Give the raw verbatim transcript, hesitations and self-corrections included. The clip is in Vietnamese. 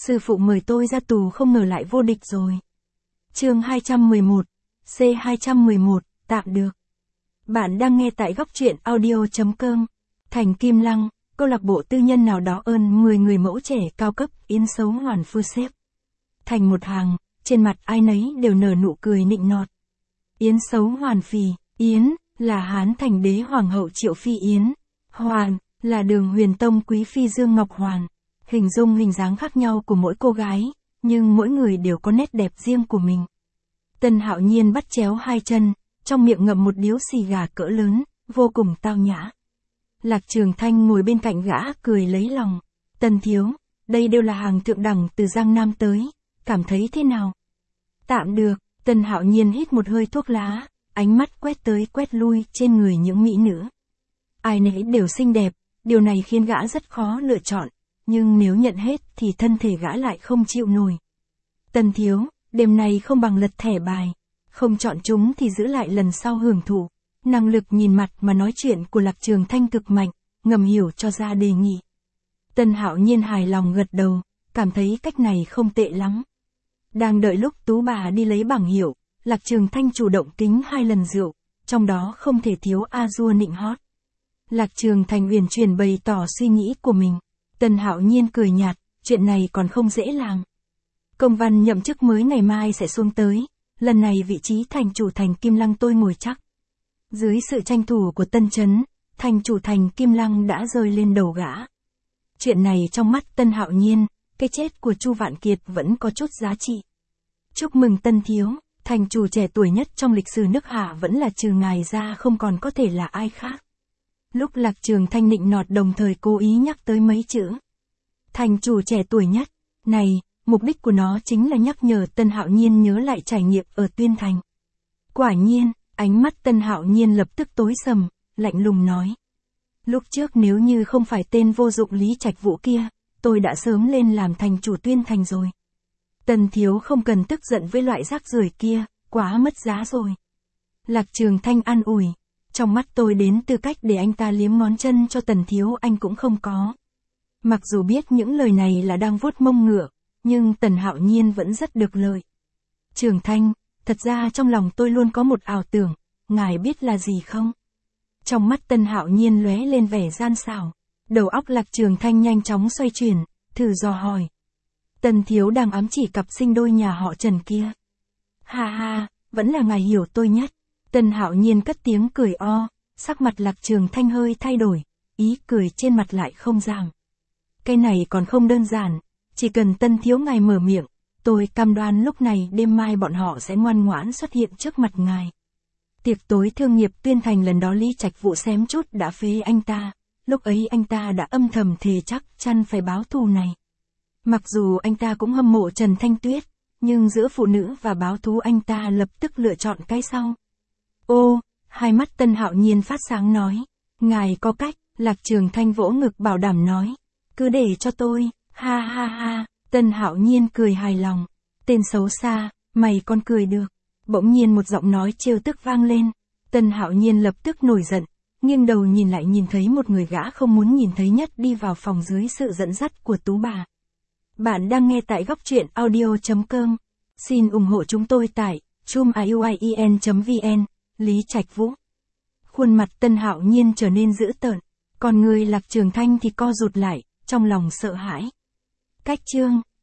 Sư phụ mời tôi ra tù không ngờ lại vô địch rồi. Chương hai trăm mười một, C hai trăm mười một, tạm được. Bạn đang nghe tại góc truyện audio.com. Thành Kim Lăng, câu lạc bộ tư nhân nào đó ơn mười người mẫu trẻ cao cấp Yến Xấu Hoàn Phu xếp thành một hàng, trên mặt ai nấy đều nở nụ cười nịnh nọt. Yến Xấu Hoàn Phì, Yến, là Hán Thành Đế Hoàng hậu Triệu Phi Yến, Hoàn, là Đường Huyền Tông Quý Phi Dương Ngọc Hoàn. Hình dung hình dáng khác nhau của mỗi cô gái, nhưng mỗi người đều có nét đẹp riêng của mình. Tân Hạo Nhiên bắt chéo hai chân, trong miệng ngậm một điếu xì gà cỡ lớn, vô cùng tao nhã. Lạc Trường Thanh ngồi bên cạnh gã cười lấy lòng. Tân thiếu, đây đều là hàng thượng đẳng từ Giang Nam tới, cảm thấy thế nào? Tạm được. Tân Hạo Nhiên hít một hơi thuốc lá, ánh mắt quét tới quét lui trên người những mỹ nữ. Ai nấy đều xinh đẹp, điều này khiến gã rất khó lựa chọn, nhưng nếu nhận hết thì thân thể gã lại không chịu nổi. Tân thiếu, đêm này không bằng lật thẻ bài, không chọn chúng thì giữ lại lần sau hưởng thụ. Năng lực nhìn mặt mà nói chuyện của Lạc Trường Thanh cực mạnh, ngầm hiểu cho ra đề nghị. Tân Hạo Nhiên hài lòng gật đầu, cảm thấy cách này không tệ lắm. Đang đợi lúc tú bà đi lấy bảng hiệu, Lạc Trường Thanh chủ động kính hai lần rượu, trong đó không thể thiếu a dua nịnh hót. Lạc Trường Thanh uyển chuyển bày tỏ suy nghĩ của mình. Tân Hạo Nhiên cười nhạt, chuyện này còn không dễ làm. Công văn nhậm chức mới ngày mai sẽ xuống tới, lần này vị trí thành chủ Thành Kim Lăng tôi ngồi chắc. Dưới sự tranh thủ của Tân Chấn, thành chủ Thành Kim Lăng đã rơi lên đầu gã. Chuyện này trong mắt Tân Hạo Nhiên, cái chết của Chu Vạn Kiệt vẫn có chút giá trị. Chúc mừng Tân thiếu, thành chủ trẻ tuổi nhất trong lịch sử nước Hạ vẫn là trừ ngài ra không còn có thể là ai khác. Lúc Lạc Trường Thanh nịnh nọt đồng thời cố ý nhắc tới mấy chữ. Thành chủ trẻ tuổi nhất, này, mục đích của nó chính là nhắc nhở Tân Hạo Nhiên nhớ lại trải nghiệm ở Tuyên Thành. Quả nhiên, ánh mắt Tân Hạo Nhiên lập tức tối sầm, lạnh lùng nói. Lúc trước nếu như không phải tên vô dụng Lý Trạch Vũ kia, tôi đã sớm lên làm thành chủ Tuyên Thành rồi. Tân thiếu không cần tức giận với loại rác rưởi kia, quá mất giá rồi. Lạc Trường Thanh an ủi. Trong mắt tôi đến tư cách để anh ta liếm ngón chân cho Tần thiếu anh cũng không có. Mặc dù biết những lời này là đang vuốt mông ngựa, nhưng Tần Hạo Nhiên vẫn rất được lợi. Trường Thanh, thật ra trong lòng tôi luôn có một ảo tưởng, ngài biết là gì không? Trong mắt Tần Hạo Nhiên lóe lên vẻ gian xảo, đầu óc Lạc Trường Thanh nhanh chóng xoay chuyển, thử dò hỏi. Tần thiếu đang ám chỉ cặp sinh đôi nhà họ Trần kia. Ha ha, vẫn là ngài hiểu tôi nhất. Tân Hạo Nhiên cất tiếng cười o, sắc mặt Lạc Trường Thanh hơi thay đổi, ý cười trên mặt lại không giảm. Cái này còn không đơn giản, chỉ cần Tân thiếu ngài mở miệng, tôi cam đoan lúc này đêm mai bọn họ sẽ ngoan ngoãn xuất hiện trước mặt ngài. Tiệc tối thương nghiệp Tuyên Thành lần đó Lý Trạch Vũ xém chút đã phế anh ta, lúc ấy anh ta đã âm thầm thề chắc chắn phải báo thù này. Mặc dù anh ta cũng hâm mộ Trần Thanh Tuyết, nhưng giữa phụ nữ và báo thù anh ta lập tức lựa chọn cái sau. Ô, hai mắt Tân Hạo Nhiên phát sáng nói. Ngài có cách, Lạc Trường Thanh vỗ ngực bảo đảm nói. Cứ để cho tôi, ha ha ha, Tân Hạo Nhiên cười hài lòng. Tên xấu xa, mày còn cười được. Bỗng nhiên một giọng nói trêu tức vang lên. Tân Hạo Nhiên lập tức nổi giận, nghiêng đầu nhìn lại nhìn thấy một người gã không muốn nhìn thấy nhất đi vào phòng dưới sự dẫn dắt của tú bà. Bạn đang nghe tại góc truyện audio.com. Xin ủng hộ chúng tôi tại chum iuien chấm vn. Lý Trạch Vũ. Khuôn mặt Tân Hạo Nhiên trở nên dữ tợn, còn người Lạc Trường Thanh thì co rụt lại, trong lòng sợ hãi. Cách chương